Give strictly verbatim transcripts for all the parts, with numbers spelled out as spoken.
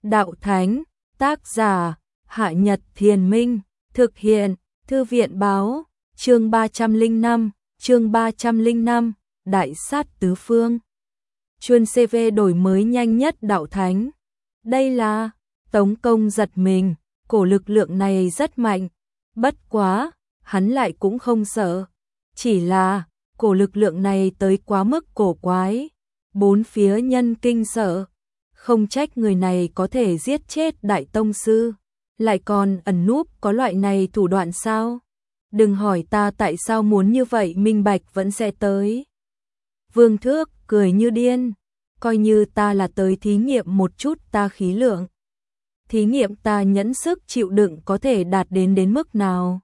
Đạo Thánh, tác giả, Hạ Nhật Thiền Minh, thực hiện, Thư viện Báo, chương ba trăm lẻ năm, chương ba trăm lẻ năm, Đại sát tứ phương. Chuyên xê vê đổi mới nhanh nhất Đạo Thánh. Đây là, Tống Công giật mình, cổ lực lượng này rất mạnh, bất quá, hắn lại cũng không sợ. Chỉ là, cổ lực lượng này tới quá mức cổ quái, bốn phía nhân kinh sợ. Không trách người này có thể giết chết Đại Tông Sư, lại còn ẩn núp có loại này thủ đoạn sao? Đừng hỏi ta tại sao muốn như vậy, minh bạch vẫn sẽ tới. Vương Thước cười như điên, coi như ta là tới thí nghiệm một chút ta khí lượng. Thí nghiệm ta nhẫn sức chịu đựng có thể đạt đến đến mức nào.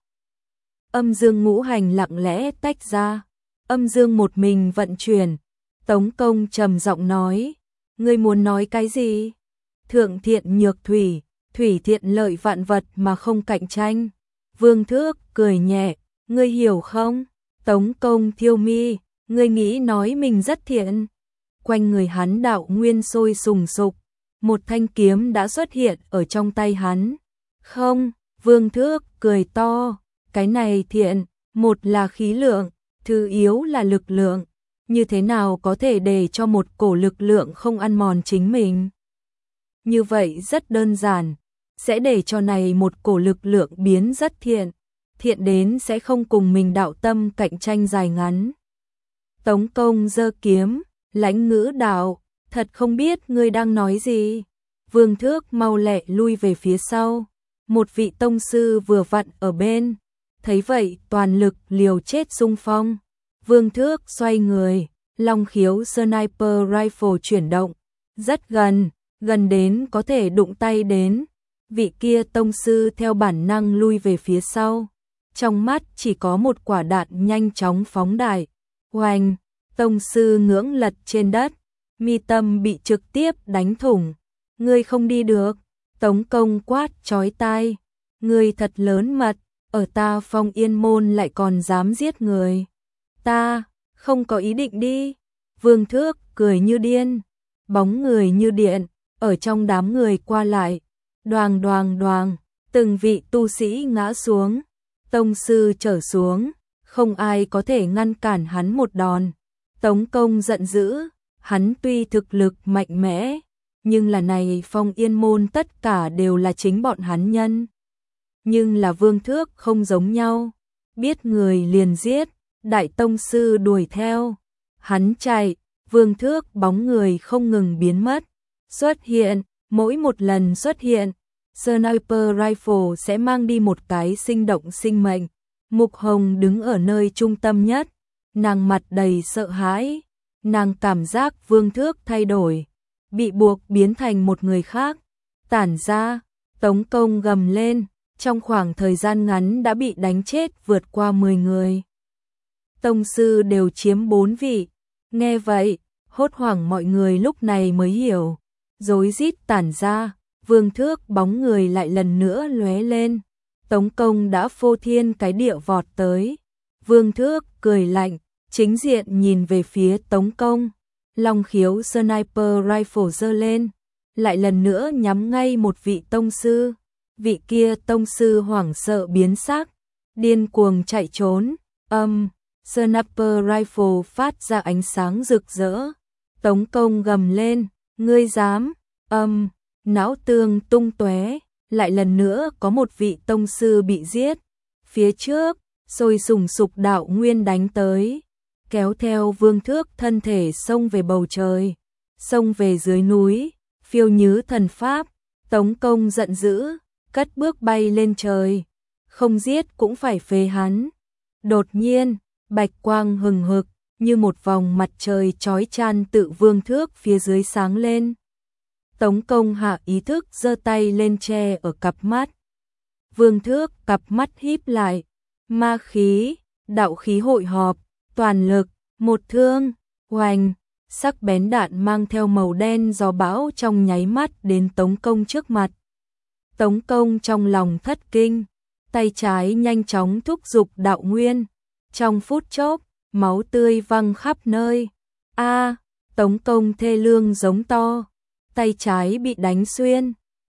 Âm dương ngũ hành lặng lẽ tách ra, âm dương một mình vận chuyển. Tống Công trầm giọng nói, ngươi muốn nói cái gì? Thượng thiện nhược thủy, thủy thiện lợi vạn vật mà không cạnh tranh. Vương Thước cười nhẹ, ngươi hiểu không? Tống Công thiêu mi, ngươi nghĩ nói mình rất thiện. Quanh người hắn đạo nguyên sôi sùng sục, một thanh kiếm đã xuất hiện ở trong tay hắn. Không, Vương Thước cười to, cái này thiện, một là khí lượng, thứ yếu là lực lượng. Như thế nào có thể để cho một cổ lực lượng không ăn mòn chính mình? Như vậy rất đơn giản, sẽ để cho này một cổ lực lượng biến rất thiện, thiện đến sẽ không cùng mình đạo tâm cạnh tranh dài ngắn. Tống Công giơ kiếm, lãnh ngữ đạo, thật không biết ngươi đang nói gì. Vương Thước mau lẹ lui về phía sau, một vị tông sư vừa vặn ở bên, thấy vậy toàn lực liều chết xung phong. Vương Thước xoay người, long khiếu sniper rifle chuyển động, rất gần, gần đến có thể đụng tay đến. Vị kia tông sư theo bản năng lui về phía sau, trong mắt chỉ có một quả đạn nhanh chóng phóng đại. Oanh, tông sư ngưỡng lật trên đất, mi tâm bị trực tiếp đánh thủng. Ngươi không đi được. Tống Công quát chói tai, ngươi thật lớn mật, ở ta Phong Yên môn lại còn dám giết người. Ta không có ý định đi. Vương Thước cười như điên, bóng người như điện, ở trong đám người qua lại. Đoàng đoàng đoàng, từng vị tu sĩ ngã xuống, tông sư trở xuống, không ai có thể ngăn cản hắn một đòn. Tống Công giận dữ, hắn tuy thực lực mạnh mẽ, nhưng là này Phong Yên môn tất cả đều là chính bọn hắn nhân. Nhưng là Vương Thước không giống nhau, biết người liền giết. Đại tông sư đuổi theo, hắn chạy, Vương Thước bóng người không ngừng biến mất, xuất hiện, mỗi một lần xuất hiện, sniper rifle sẽ mang đi một cái sinh động sinh mệnh. Mục Hồng đứng ở nơi trung tâm nhất, nàng mặt đầy sợ hãi, nàng cảm giác Vương Thước thay đổi, bị buộc biến thành một người khác. Tản ra, Tống Công gầm lên, trong khoảng thời gian ngắn đã bị đánh chết vượt qua mười người. Tông sư đều chiếm bốn vị. Nghe vậy, hốt hoảng mọi người lúc này mới hiểu, rối rít tản ra. Vương Thước bóng người lại lần nữa lóe lên. Tống Công đã phô thiên cái địa vọt tới. Vương Thước cười lạnh, chính diện nhìn về phía Tống Công, long khiếu sniper rifle giơ lên, lại lần nữa nhắm ngay một vị tông sư. Vị kia tông sư hoảng sợ biến sắc, điên cuồng chạy trốn. Âm, sniper rifle phát ra ánh sáng rực rỡ. Tống Công gầm lên, ngươi dám? Âm, não tương tung tóe, lại lần nữa có một vị tông sư bị giết. Phía trước, sôi sùng sục đạo nguyên đánh tới, kéo theo Vương Thước thân thể xông về bầu trời, xông về dưới núi, phiêu như thần pháp. Tống Công giận dữ, cất bước bay lên trời, không giết cũng phải phế hắn. Đột nhiên, bạch quang hừng hực, như một vòng mặt trời chói chang tự Vương Thước phía dưới sáng lên. Tống Công hạ ý thức giơ tay lên che ở cặp mắt. Vương Thước cặp mắt híp lại, ma khí, đạo khí hội họp, toàn lực, một thương, oanh, sắc bén đạn mang theo màu đen gió bão trong nháy mắt đến Tống Công trước mặt. Tống Công trong lòng thất kinh, tay trái nhanh chóng thúc giục đạo nguyên. Trong phút chốc, máu tươi văng khắp nơi. A, Tống Công thê lương giống to, tay trái bị đánh xuyên,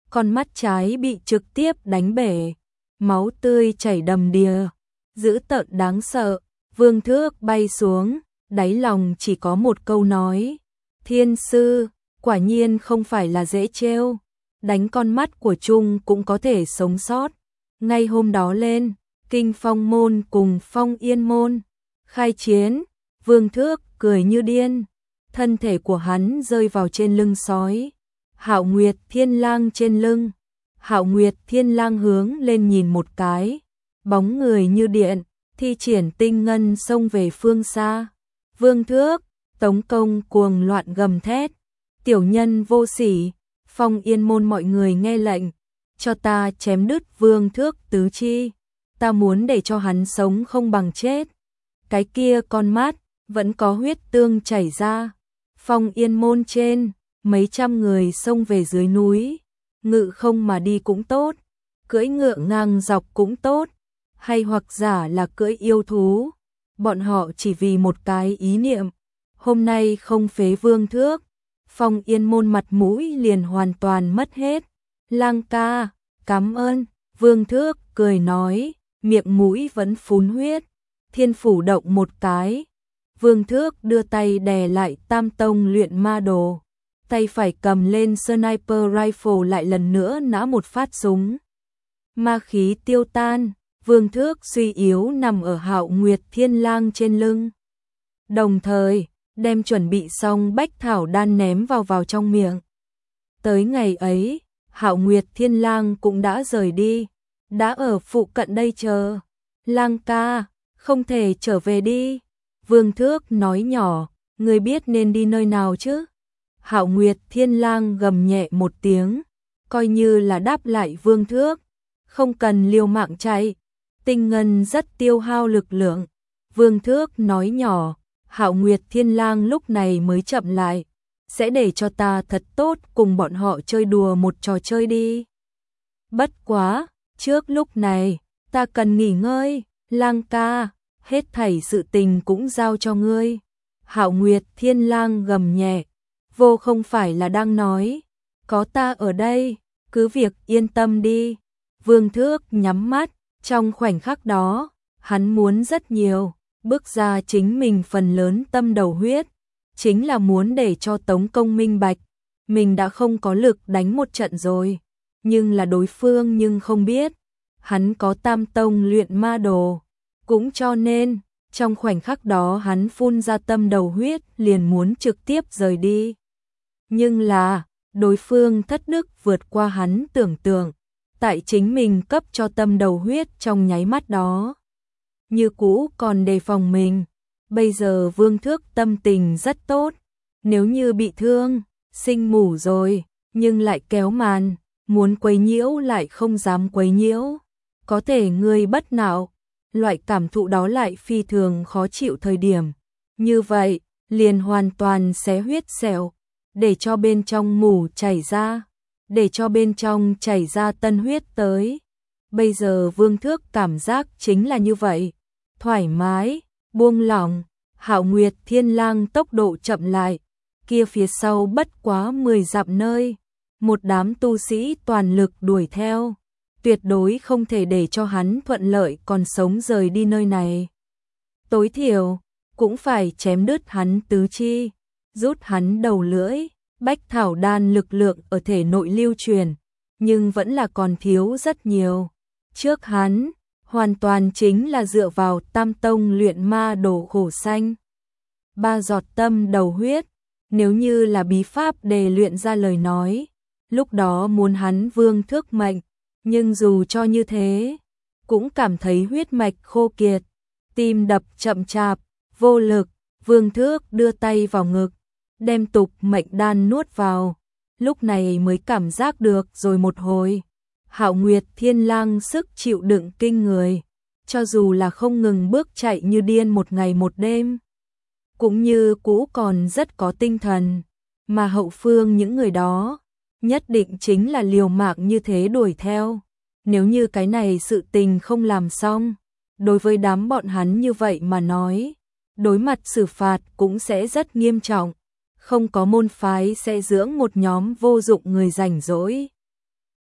con mắt trái bị trực tiếp đánh bể, máu tươi chảy đầm đìa, dữ tợn đáng sợ. Vương Thước bay xuống, đáy lòng chỉ có một câu nói, thiên sư, quả nhiên không phải là dễ trêu, đánh con mắt của Trung cũng có thể sống sót. Ngay hôm đó lên, Kinh Phong môn cùng Phong Yên môn khai chiến, Vương Thước cười như điên, thân thể của hắn rơi vào trên lưng sói. Hạo Nguyệt Thiên Lang trên lưng, Hạo Nguyệt Thiên Lang hướng lên nhìn một cái, bóng người như điện, thi triển tinh ngân xông về phương xa. Vương Thước, Tống Công cuồng loạn gầm thét, tiểu nhân vô sỉ, Phong Yên môn mọi người nghe lệnh, cho ta chém đứt Vương Thước tứ chi, ta muốn để cho hắn sống không bằng chết. Cái kia con mắt, vẫn có huyết tương chảy ra. Phong Yên môn trên, mấy trăm người xông về dưới núi, ngự không mà đi cũng tốt, cưỡi ngựa ngang dọc cũng tốt, hay hoặc giả là cưỡi yêu thú, bọn họ chỉ vì một cái ý niệm, hôm nay không phế Vương Thước, Phong Yên môn mặt mũi liền hoàn toàn mất hết. Lang ca, cảm ơn, Vương Thước cười nói, miệng mũi vẫn phun huyết, thiên phủ động một cái. Vương Thước đưa tay đè lại tam tông luyện ma đồ, tay phải cầm lên sniper rifle lại lần nữa nã một phát súng. Ma khí tiêu tan, Vương Thước suy yếu nằm ở Hạo Nguyệt Thiên Lang trên lưng. Đồng thời, đem chuẩn bị xong bách thảo đan ném vào vào trong miệng. Tới ngày ấy, Hạo Nguyệt Thiên Lang cũng đã rời đi, đã ở phụ cận đây chờ. Lang ca, không thể trở về đi. Vương Thước nói nhỏ, người biết nên đi nơi nào chứ? Hạo Nguyệt Thiên Lang gầm nhẹ một tiếng, coi như là đáp lại Vương Thước, không cần liều mạng chạy, tinh ngân rất tiêu hao lực lượng. Vương Thước nói nhỏ, Hạo Nguyệt Thiên Lang lúc này mới chậm lại, sẽ để cho ta thật tốt cùng bọn họ chơi đùa một trò chơi đi. Bất quá, trước lúc này, ta cần nghỉ ngơi, Lang ca, hết thảy sự tình cũng giao cho ngươi. Hạo Nguyệt Thiên Lang gầm nhẹ, vô không phải là đang nói, có ta ở đây, cứ việc yên tâm đi. Vương Thước nhắm mắt, trong khoảnh khắc đó, hắn muốn rất nhiều, bước ra chính mình phần lớn tâm đầu huyết, chính là muốn để cho Tống Công minh bạch, mình đã không có lực đánh một trận rồi, nhưng là đối phương nhưng không biết, hắn có tam tông luyện ma đồ, cũng cho nên, trong khoảnh khắc đó hắn phun ra tâm đầu huyết liền muốn trực tiếp rời đi. Nhưng là, đối phương thất đức vượt qua hắn tưởng tượng, tại chính mình cấp cho tâm đầu huyết trong nháy mắt đó. Như cũ còn đề phòng mình, bây giờ Vương Thước tâm tình rất tốt, nếu như bị thương, sinh mủ rồi, nhưng lại kéo màn, muốn quấy nhiễu lại không dám quấy nhiễu, có thể người bất nạo, loại cảm thụ đó lại phi thường khó chịu thời điểm. Như vậy, liền hoàn toàn xé huyết sẹo, để cho bên trong mủ chảy ra, để cho bên trong chảy ra tân huyết tới. Bây giờ Vương Thước cảm giác chính là như vậy, thoải mái, buông lỏng. Hạo Nguyệt Thiên Lang tốc độ chậm lại, kia phía sau bất quá mười dặm nơi, một đám tu sĩ toàn lực đuổi theo, tuyệt đối không thể để cho hắn thuận lợi còn sống rời đi nơi này. Tối thiểu, cũng phải chém đứt hắn tứ chi, rút hắn đầu lưỡi, bách thảo đan lực lượng ở thể nội lưu truyền, nhưng vẫn là còn thiếu rất nhiều. Trước hắn, hoàn toàn chính là dựa vào tam tông luyện ma đồ khổ xanh. Ba giọt tâm đầu huyết, nếu như là bí pháp đề luyện ra lời nói, lúc đó muốn hắn Vương Thước mệnh, nhưng dù cho như thế, cũng cảm thấy huyết mạch khô kiệt, tim đập chậm chạp, vô lực. Vương Thước đưa tay vào ngực, đem tục mệnh đan nuốt vào, lúc này mới cảm giác được rồi một hồi. Hạo Nguyệt Thiên Lang sức chịu đựng kinh người, cho dù là không ngừng bước chạy như điên một ngày một đêm, cũng như cũ còn rất có tinh thần, mà hậu phương những người đó, nhất định chính là liều mạng như thế đuổi theo. Nếu như cái này sự tình không làm xong, đối với đám bọn hắn như vậy mà nói, đối mặt xử phạt cũng sẽ rất nghiêm trọng, không có môn phái sẽ dưỡng một nhóm vô dụng người rảnh rỗi.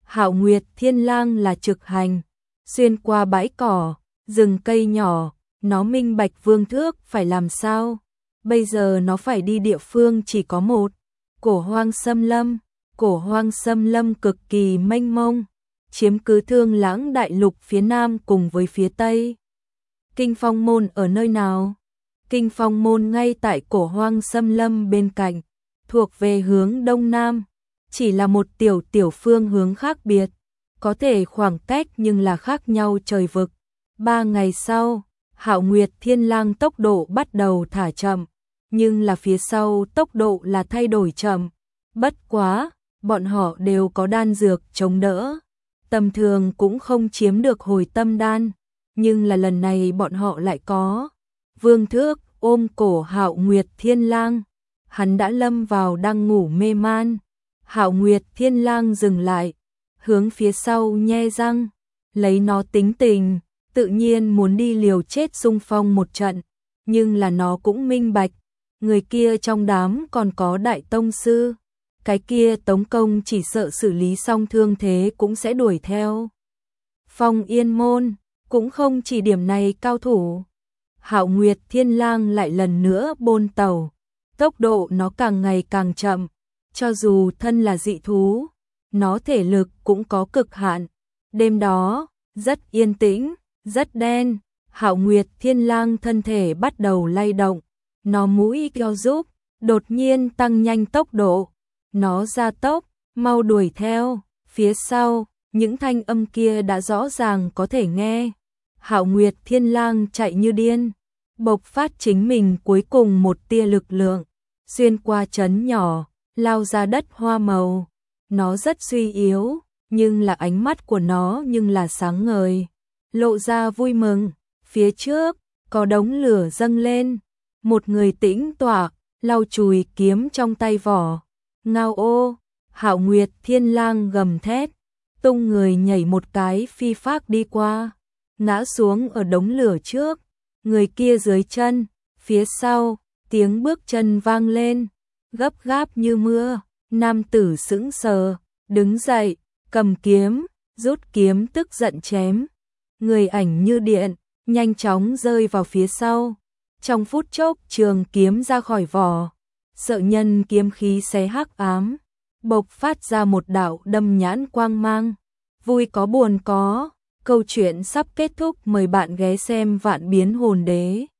Hạo Nguyệt Thiên Lang là trực hành, xuyên qua bãi cỏ, rừng cây nhỏ, nó minh bạch Vương Thước phải làm sao. Bây giờ nó phải đi địa phương chỉ có một, Cổ Hoang Xâm Lâm. Cổ Hoang Xâm Lâm cực kỳ mênh mông, chiếm cứ Thương Lãng đại lục phía nam cùng với phía tây. Kinh Phong Môn ở nơi nào? Kinh Phong Môn ngay tại Cổ Hoang Xâm Lâm bên cạnh, thuộc về hướng đông nam, chỉ là một tiểu tiểu phương hướng khác biệt, có thể khoảng cách nhưng là khác nhau trời vực. Ba ngày sau, Hạo Nguyệt Thiên Lang tốc độ bắt đầu thả chậm, nhưng là phía sau tốc độ là thay đổi chậm. Bất quá, bọn họ đều có đan dược chống đỡ, tầm thường cũng không chiếm được hồi tâm đan, nhưng là lần này bọn họ lại có. Vương Thước ôm cổ Hạo Nguyệt Thiên Lang, hắn đã lâm vào đang ngủ mê man. Hạo Nguyệt Thiên Lang dừng lại, hướng phía sau nhe răng, lấy nó tính tình, tự nhiên muốn đi liều chết xung phong một trận, nhưng là nó cũng minh bạch, người kia trong đám còn có đại tông sư, cái kia Tống Công chỉ sợ xử lý xong thương thế cũng sẽ đuổi theo. Phong Yên Môn cũng không chỉ điểm này cao thủ. Hạo Nguyệt Thiên Lang lại lần nữa bôn tàu, tốc độ nó càng ngày càng chậm, cho dù thân là dị thú, nó thể lực cũng có cực hạn. Đêm đó, rất yên tĩnh, rất đen, Hạo Nguyệt Thiên Lang thân thể bắt đầu lay động, nó mũi kêu giúp, đột nhiên tăng nhanh tốc độ, nó gia tốc, mau đuổi theo, phía sau, những thanh âm kia đã rõ ràng có thể nghe. Hạo Nguyệt Thiên Lang chạy như điên, bộc phát chính mình cuối cùng một tia lực lượng, xuyên qua trấn nhỏ, lao ra đất hoa màu. Nó rất suy yếu, nhưng là ánh mắt của nó nhưng là sáng ngời, lộ ra vui mừng. Phía trước, có đống lửa dâng lên, một người tĩnh tọa, lau chùi kiếm trong tay vỏ. Ngao ô, Hạo Nguyệt Thiên Lang gầm thét, tung người nhảy một cái phi phác đi qua, ngã xuống ở đống lửa trước, người kia dưới chân, phía sau, tiếng bước chân vang lên, gấp gáp như mưa, nam tử sững sờ, đứng dậy, cầm kiếm, rút kiếm tức giận chém, người ảnh như điện, nhanh chóng rơi vào phía sau, trong phút chốc trường kiếm ra khỏi vỏ, sợ nhân kiếm khí xé hắc ám, bộc phát ra một đạo đâm nhãn quang mang, vui có buồn có, câu chuyện sắp kết thúc, mời bạn ghé xem Vạn Biến Hồn Đế.